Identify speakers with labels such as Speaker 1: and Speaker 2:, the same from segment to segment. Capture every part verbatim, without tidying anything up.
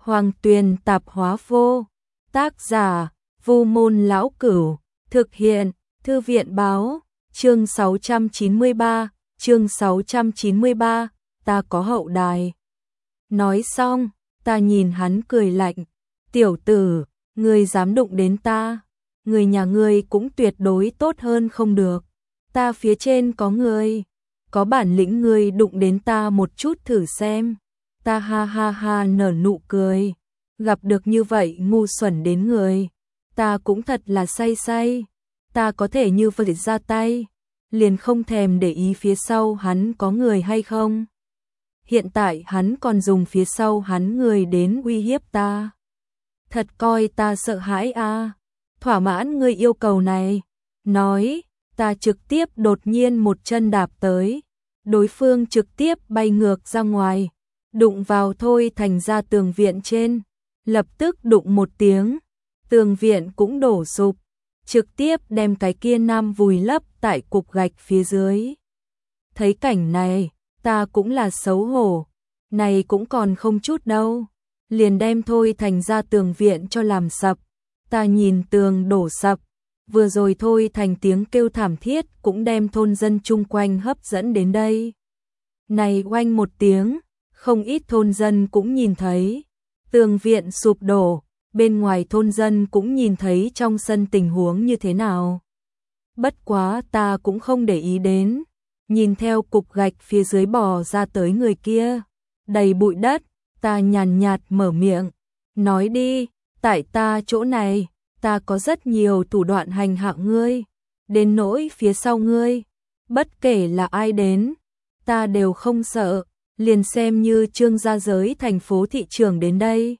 Speaker 1: Hoàng Tuyền Tạp Hóa Vô. Tác giả Vu Môn Lão Cửu. Thực hiện Thư viện Báo. Chương sáu trăm chín mươi ba. Chương sáu trăm chín mươi ba. Ta có hậu đài. Nói xong, ta nhìn hắn cười lạnh. Tiểu tử, ngươi dám đụng đến ta, người nhà ngươi cũng tuyệt đối tốt hơn không được. Ta phía trên có ngươi, có bản lĩnh ngươi đụng đến ta một chút thử xem. Ta ha ha ha nở nụ cười. Gặp được như vậy ngu xuẩn đến người, ta cũng thật là say say. Ta có thể như vậy ra tay, liền không thèm để ý phía sau hắn có người hay không. Hiện tại hắn còn dùng phía sau hắn người đến uy hiếp ta. Thật coi ta sợ hãi à? Thỏa mãn ngươi yêu cầu này. Nói, ta trực tiếp đột nhiên một chân đạp tới. Đối phương trực tiếp bay ngược ra ngoài, đụng vào Thôi Thành ra tường viện trên. Lập tức đụng một tiếng, tường viện cũng đổ sụp, trực tiếp đem cái kia nam vùi lấp tại cục gạch phía dưới. Thấy cảnh này, ta cũng là xấu hổ, này cũng còn không chút đâu, liền đem Thôi Thành ra tường viện cho làm sập. Ta nhìn tường đổ sập, vừa rồi Thôi Thành tiếng kêu thảm thiết cũng đem thôn dân chung quanh hấp dẫn đến đây. Này oanh một tiếng, không ít thôn dân cũng nhìn thấy. Tường viện sụp đổ, bên ngoài thôn dân cũng nhìn thấy trong sân tình huống như thế nào. Bất quá ta cũng không để ý đến, nhìn theo cục gạch phía dưới bò ra tới người kia, đầy bụi đất, ta nhàn nhạt mở miệng, nói đi, tại ta chỗ này, ta có rất nhiều thủ đoạn hành hạ ngươi, đến nỗi phía sau ngươi, bất kể là ai đến, ta đều không sợ. Liền xem như Trương gia giới thành phố thị trưởng đến đây,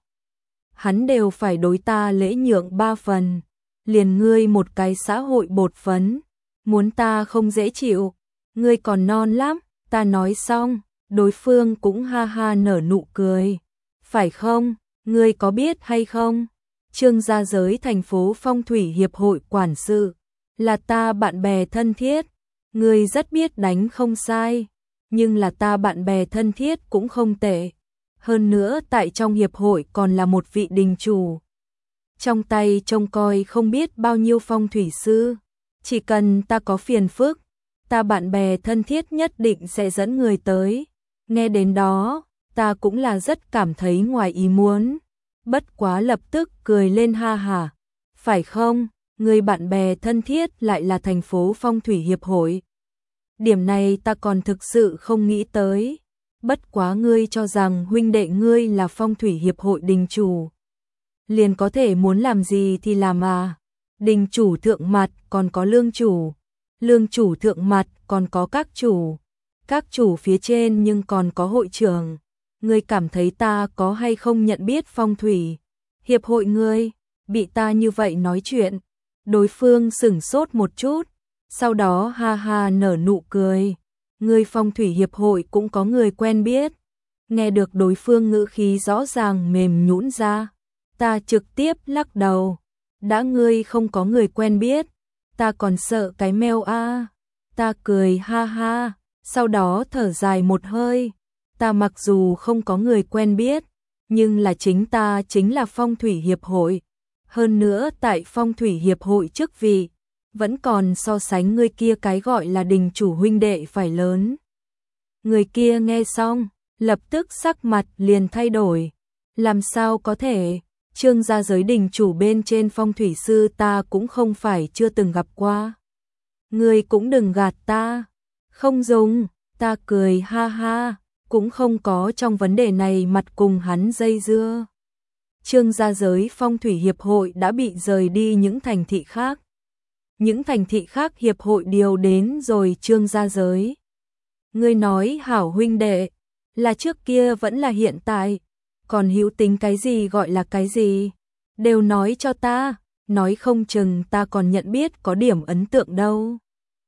Speaker 1: hắn đều phải đối ta lễ nhượng ba phần, liền ngươi một cái xã hội bột phấn, muốn ta không dễ chịu, ngươi còn non lắm. Ta nói xong, đối phương cũng ha ha nở nụ cười. Phải không, ngươi có biết hay không, Trương gia giới thành phố phong thủy hiệp hội quản sự, là ta bạn bè thân thiết, ngươi rất biết đánh không sai. Nhưng là ta bạn bè thân thiết cũng không tệ. Hơn nữa tại trong hiệp hội còn là một vị đình chủ. Trong tay trông coi không biết bao nhiêu phong thủy sư. Chỉ cần ta có phiền phức, ta bạn bè thân thiết nhất định sẽ dẫn người tới. Nghe đến đó, ta cũng là rất cảm thấy ngoài ý muốn. Bất quá lập tức cười lên ha hả. Phải không, người bạn bè thân thiết lại là thành phố phong thủy hiệp hội. Điểm này ta còn thực sự không nghĩ tới. Bất quá ngươi cho rằng huynh đệ ngươi là phong thủy hiệp hội đình chủ, liền có thể muốn làm gì thì làm à? Đình chủ thượng mặt còn có lương chủ, lương chủ thượng mặt còn có các chủ, các chủ phía trên nhưng còn có hội trưởng. Ngươi cảm thấy ta có hay không nhận biết phong thủy hiệp hội ngươi? Bị ta như vậy nói chuyện, đối phương sửng sốt một chút. Sau đó ha ha nở nụ cười. Người phong thủy hiệp hội cũng có người quen biết. Nghe được đối phương ngữ khí rõ ràng mềm nhũn ra, ta trực tiếp lắc đầu. Đã ngươi không có người quen biết, ta còn sợ cái meo a. À. Ta cười ha ha, sau đó thở dài một hơi. Ta mặc dù không có người quen biết, nhưng là chính ta chính là phong thủy hiệp hội. Hơn nữa tại phong thủy hiệp hội chức vị, vẫn còn so sánh người kia cái gọi là đình chủ huynh đệ phải lớn. Người kia nghe xong, lập tức sắc mặt liền thay đổi. Làm sao có thể, Trương gia giới đình chủ bên trên phong thủy sư ta cũng không phải chưa từng gặp qua. Ngươi cũng đừng gạt ta. Không dùng, ta cười ha ha, cũng không có trong vấn đề này mặt cùng hắn dây dưa. Trương gia giới phong thủy hiệp hội đã bị rời đi những thành thị khác. Những thành thị khác hiệp hội điều đến rồi Trương gia giới. Ngươi nói hảo huynh đệ, là trước kia vẫn là hiện tại, còn hữu tính cái gì gọi là cái gì, đều nói cho ta, nói không chừng ta còn nhận biết có điểm ấn tượng đâu.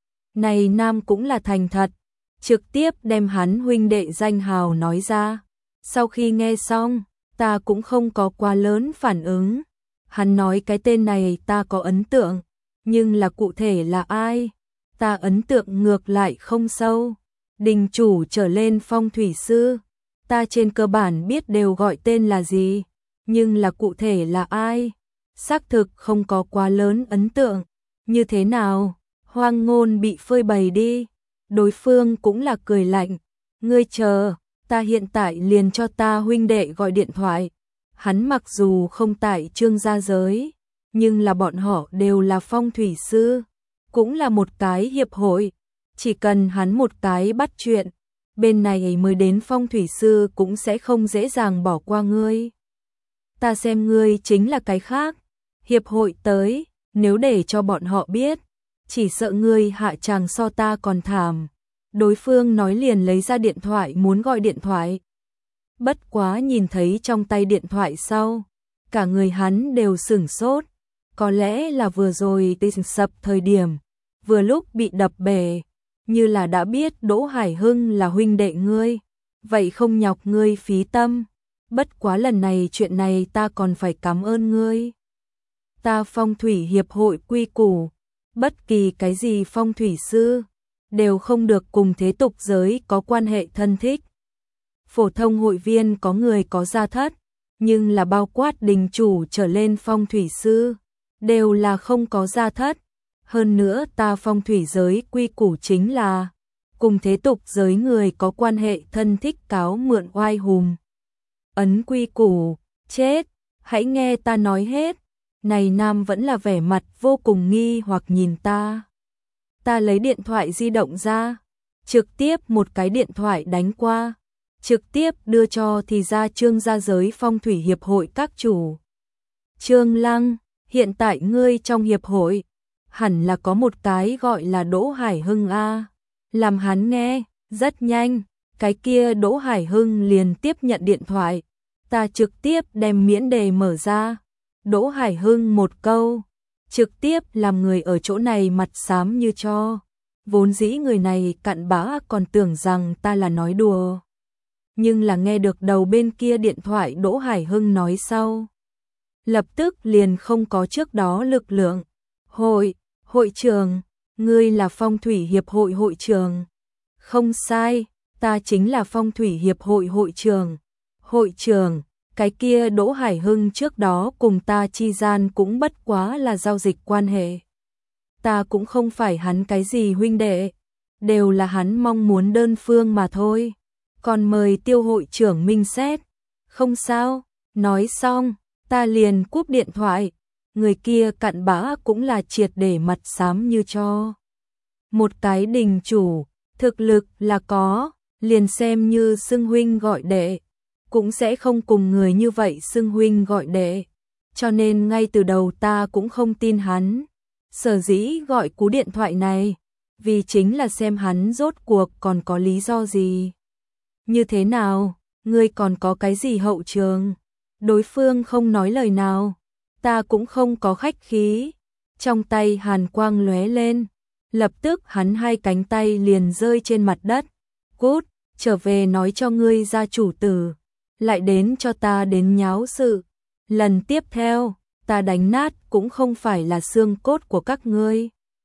Speaker 1: Này nam cũng là thành thật, trực tiếp đem hắn huynh đệ danh hào nói ra. Sau khi nghe xong, ta cũng không có quá lớn phản ứng. Hắn nói cái tên này ta có ấn tượng, nhưng là cụ thể là ai, ta ấn tượng ngược lại không sâu. Đình chủ trở lên phong thủy sư, ta trên cơ bản biết đều gọi tên là gì, nhưng là cụ thể là ai? Xác thực không có quá lớn ấn tượng. Như thế nào? Hoang Ngôn bị phơi bày đi. Đối phương cũng là cười lạnh. Ngươi chờ, ta hiện tại liền cho ta huynh đệ gọi điện thoại. Hắn mặc dù không tại Trương gia giới, nhưng là bọn họ đều là phong thủy sư, cũng là một cái hiệp hội. Chỉ cần hắn một cái bắt chuyện, bên này mới đến phong thủy sư cũng sẽ không dễ dàng bỏ qua ngươi. Ta xem ngươi chính là cái khác. Hiệp hội tới, nếu để cho bọn họ biết, chỉ sợ ngươi hạ tràng so ta còn thảm. Đối phương nói liền lấy ra điện thoại muốn gọi điện thoại. Bất quá nhìn thấy trong tay điện thoại sau, cả người hắn đều sửng sốt. Có lẽ là vừa rồi tình sập thời điểm, vừa lúc bị đập bể, như là đã biết Đỗ Hải Hưng là huynh đệ ngươi, vậy không nhọc ngươi phí tâm. Bất quá lần này chuyện này ta còn phải cảm ơn ngươi. Ta phong thủy hiệp hội quy củ, bất kỳ cái gì phong thủy sư đều không được cùng thế tục giới có quan hệ thân thích. Phổ thông hội viên có người có gia thất, nhưng là bao quát đình chủ trở lên phong thủy sư, đều là không có gia thất. Hơn nữa ta phong thủy giới quy củ chính là cùng thế tục giới người có quan hệ thân thích cáo mượn oai hùng. Ấn quy củ, chết, hãy nghe ta nói hết. Này nam vẫn là vẻ mặt vô cùng nghi hoặc nhìn ta. Ta lấy điện thoại di động ra, trực tiếp một cái điện thoại đánh qua, trực tiếp đưa cho thì ra Trương gia giới phong thủy hiệp hội các chủ. Trương Lăng, hiện tại ngươi trong hiệp hội, hẳn là có một cái gọi là Đỗ Hải Hưng a. Làm hắn nghe, rất nhanh, cái kia Đỗ Hải Hưng liền tiếp nhận điện thoại, ta trực tiếp đem miễn đề mở ra. Đỗ Hải Hưng một câu, trực tiếp làm người ở chỗ này mặt xám như cho. Vốn dĩ người này cặn bã còn tưởng rằng ta là nói đùa. Nhưng là nghe được đầu bên kia điện thoại Đỗ Hải Hưng nói sau. Lập tức liền không có trước đó lực lượng. Hội, hội trưởng, ngươi là phong thủy hiệp hội hội trưởng. Không sai, ta chính là phong thủy hiệp hội hội trưởng. Hội trưởng, cái kia Đỗ Hải Hưng trước đó cùng ta chi gian cũng bất quá là giao dịch quan hệ. Ta cũng không phải hắn cái gì huynh đệ, đều là hắn mong muốn đơn phương mà thôi. Còn mời Tiêu hội trưởng minh xét. Không sao, nói xong, ta liền cúp điện thoại. Người kia cặn bã cũng là triệt để mặt xám như cho. Một cái đình chủ, thực lực là có, liền xem như xưng huynh gọi đệ, cũng sẽ không cùng người như vậy xưng huynh gọi đệ. Cho nên ngay từ đầu ta cũng không tin hắn. Sở dĩ gọi cú điện thoại này, vì chính là xem hắn rốt cuộc còn có lý do gì. Như thế nào, ngươi còn có cái gì hậu trường? Đối phương không nói lời nào, ta cũng không có khách khí. Trong tay hàn quang lóe lên, lập tức hắn hai cánh tay liền rơi trên mặt đất. Cút, trở về nói cho ngươi gia chủ tử, lại đến cho ta đến nháo sự. Lần tiếp theo, ta đánh nát cũng không phải là xương cốt của các ngươi,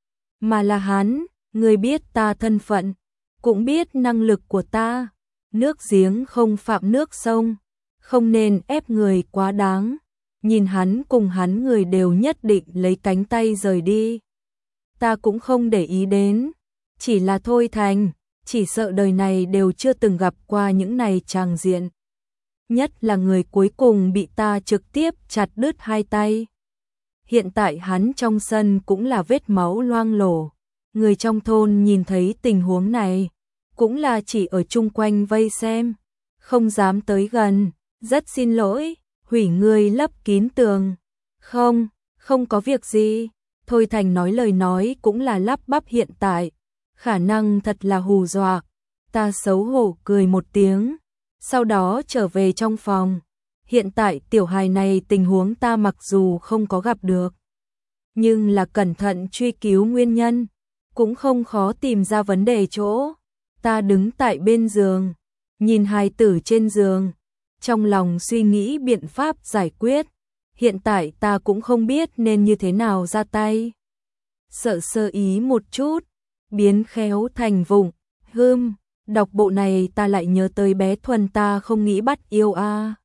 Speaker 1: mà là hắn. Ngươi biết ta thân phận, cũng biết năng lực của ta. Nước giếng không phạm nước sông, không nên ép người quá đáng. Nhìn hắn cùng hắn người đều nhất định lấy cánh tay rời đi. Ta cũng không để ý đến, chỉ là thôi thành, chỉ sợ đời này đều chưa từng gặp qua những này tràng diện. Nhất là người cuối cùng bị ta trực tiếp chặt đứt hai tay. Hiện tại hắn trong sân cũng là vết máu loang lổ. Người trong thôn nhìn thấy tình huống này, cũng là chỉ ở chung quanh vây xem, không dám tới gần. Rất xin lỗi, hủy ngươi lấp kín tường. Không, không có việc gì. Thôi thành nói lời nói cũng là lắp bắp hiện tại, khả năng thật là hù dọa. Ta xấu hổ cười một tiếng, sau đó trở về trong phòng. Hiện tại tiểu hài này tình huống ta mặc dù không có gặp được, nhưng là cẩn thận truy cứu nguyên nhân, cũng không khó tìm ra vấn đề chỗ. Ta đứng tại bên giường, nhìn hài tử trên giường, trong lòng suy nghĩ biện pháp giải quyết. Hiện tại ta cũng không biết nên như thế nào ra tay. Sợ sơ ý một chút, biến khéo thành vụng. Hưm, đọc bộ này ta lại nhớ tới bé Thuần ta không nghĩ bắt yêu a.